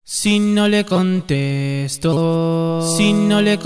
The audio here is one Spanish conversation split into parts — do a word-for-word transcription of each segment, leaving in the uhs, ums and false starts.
Si no le contesto, si no le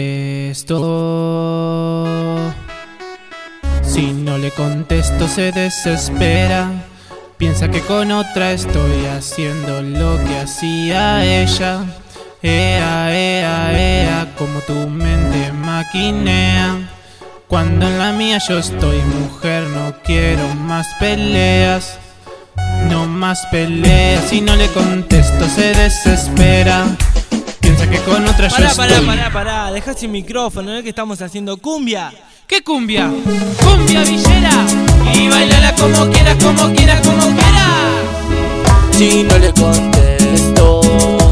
contesto, si no le contesto se desespera. Piensa que con otra estoy haciendo lo que hacía ella. Ea, ea, ea, como tu mente maquinea. Cuando en la mía yo estoy, mujer, no quiero más peleas. No más peleas. Si no le contesto se desespera. Piensa que con otra pará, yo pará, estoy. Pará, pará, pará, dejá sin micrófono, ¿no es que estamos haciendo cumbia? ¿Qué cumbia? ¡Cumbia villera! Y bailala como quieras, como quieras, como quieras. Si no le contesto,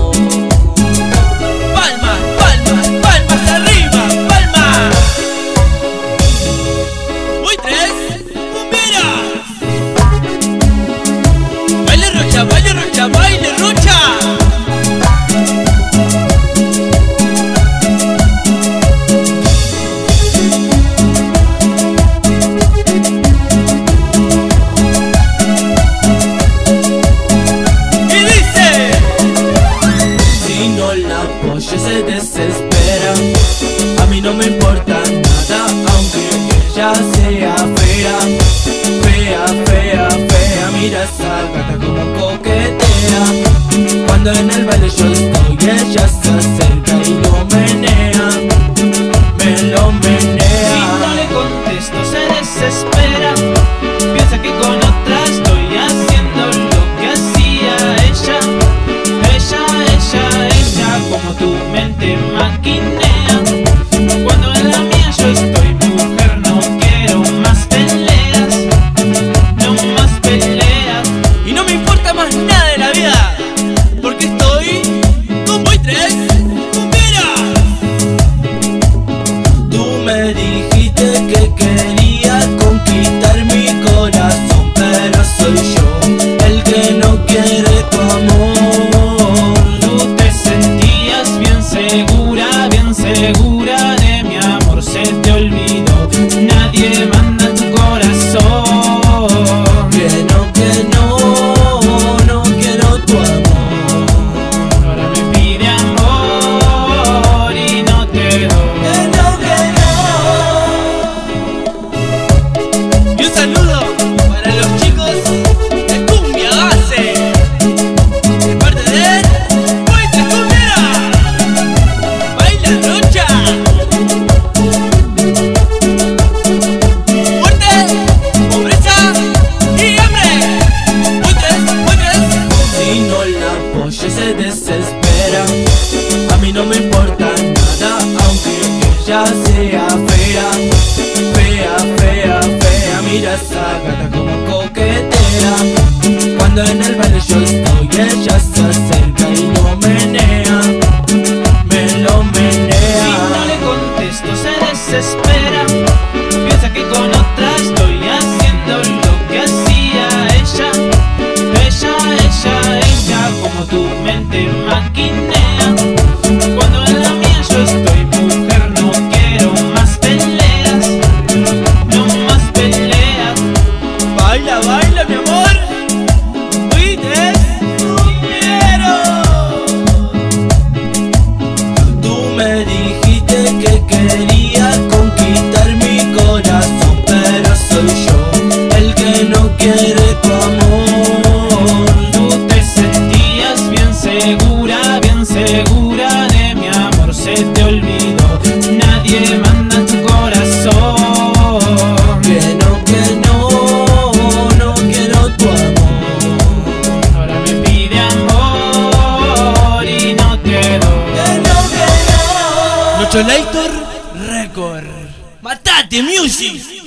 Palmas, palmas, palmas arriba, palmas. Uy, tres, cumbieras. Baile rocha, baile rocha, baile rocha. se desespera. A mí no me importa nada, aunque ella sea fea, fea, fea, fea. Mira esa gata como coquetea. Cuando en el baile yo estoy, ella se acerca y lo menea, me lo menea. Si no le contesto se desespera. Piensa que con otra estoy haciendo lo que hacía ella. Ella, ella, ella, como tu mente maquinea. Cuando en la mía yo estoy, mujer, no quiero más peleas. No más peleas. Y no me importa más nada de la vida, porque estoy con Boy tres, cumbieras. Tú me dijiste que querías conquistar mi corazón, pero soy yo el que no quiere tu amor. Tú te sentías bien segura, bien segura de mi amor. Se te olvidó, nadie manda en tu corazón. Que no, que no, no quiero tu amor. Ahora me pide amor y no te doy. Que no, que no. Y un saludo para los chicos de Cumbia Base, de parte de Boy tres, cumbieras. Baila rocha. Muerte, pobreza y hambre. Boy tres, Boy tres. Si no la apoyo se desespera. A mí no me importa nada, aunque ella sea fea, fea, fea, fea. Mira esa gata como coquetea. Cuando en el baile yo estoy, ella se acerca y lo menea, me lo menea. Si no le contesto se desespera. Piensa que con otra estoy haciendo lo que hacía ella. Ella, ella, ella, como tu mente maquinea. Cuando en la mía yo estoy, mujer, no quiero más peleas. No más peleas. Baila, baila, mi amor. Boy tres, cumbieros. Tú me dijiste que querías conquistar mi corazón, pero soy yo el que no quiere tu amor. Tú te sentías bien segura, bien segura de mi amor. Se te olvidó, nadie manda en tu corazón. Que no, que no, no quiero tu amor. Ahora me pide amor y no te doy. Que no, que no. Nocholator Record. Matate, music.